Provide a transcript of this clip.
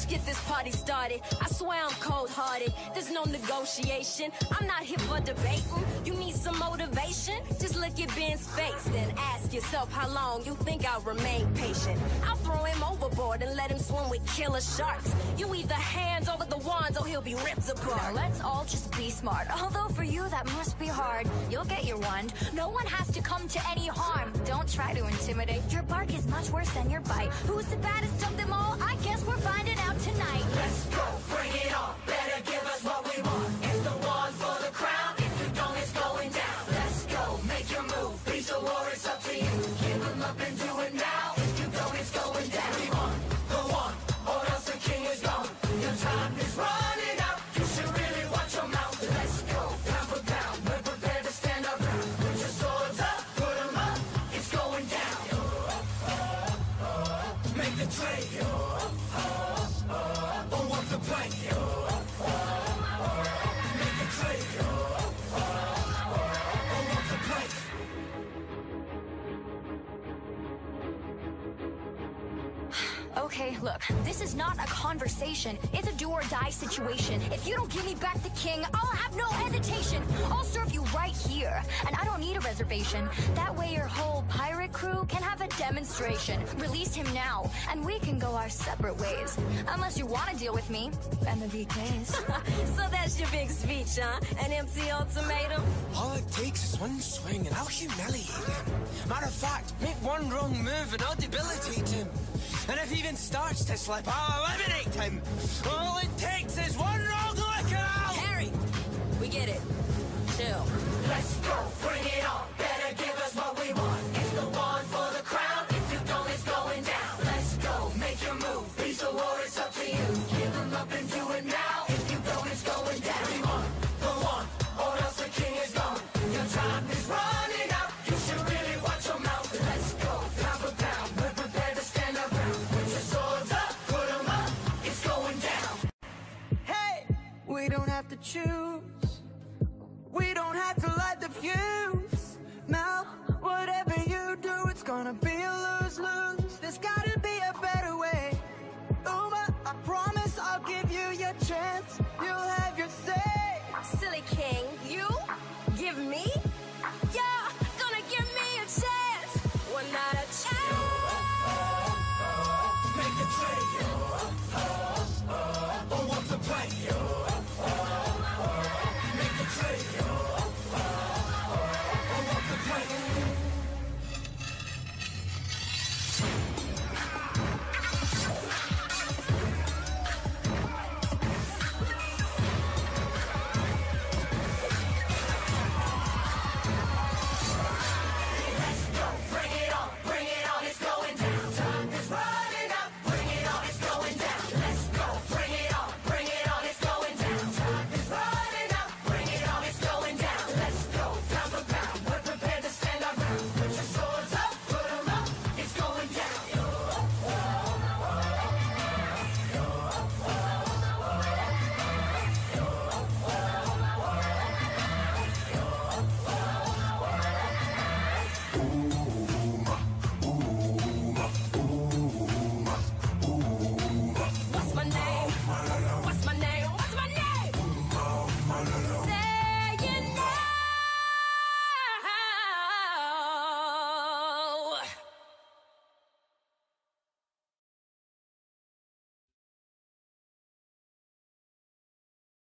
get this party started. I swear I'm cold-hearted, there's no negotiation. I'm not here for debating. You need some motivation? Just look at Ben's face, then ask yourself how long you think I'll remain patient. I'll throw him overboard and let him swim with killer sharks. You either hands over the wands or he'll be ripped apart. Now let's all just be smart. Although for you that must be hard. You'll get your wand. No one has to come to any harm. Don't try to intimidate. Your bark is much worse than your bite. Who's the baddest of them all? I guess we're finding out tonight. Let's go, bring it on. Better give us what we want. It's the one for the crown. If you don't, it's going down. Let's go, make your move. Peace or war, it's up to you. Give them up and do it now. If you don't, it's going down. We want the one, or else the king is gone. Your time is running out. You should really watch your mouth. Let's go, pound for pound. We're prepared to stand our ground. Put your swords up, put them up. It's going down. Make the trade. Or want the plank. Make the trade. Or want the plank. Okay, look, this is not a conversation. It's a do-or-die situation. If you don't give me back the king, I'll have no hesitation. I'll serve you right here, and I don't need a reservation. That way your whole pirate crew can have a demonstration. Release him now, and we can go our separate ways. Unless you want to deal with me and the VKs. So that's your big speech, huh? An empty ultimatum? All it takes is one swing and I'll humiliate him. Matter of fact, make one wrong move and I'll debilitate him. And if he even starts to slip, I'll eliminate him. All it takes is one wrong look and I'll... Harry, we get it. Chill. Let's go, bring it on. Better give us what we want. It's the one for the crown. If you don't, it's going down. Let's go, make your move. Peace or war, it's up to you. Give them up and do it now. If you don't, it's going down. We want the one, or else the king is gone. Your time is running out. You should really watch your mouth. Let's go, pound for pound. We're prepared to stand our ground. Put your swords up, put them up. It's going down. Hey, we don't have to choose. We don't have to light the fuse. Now, whatever you do, it's gonna be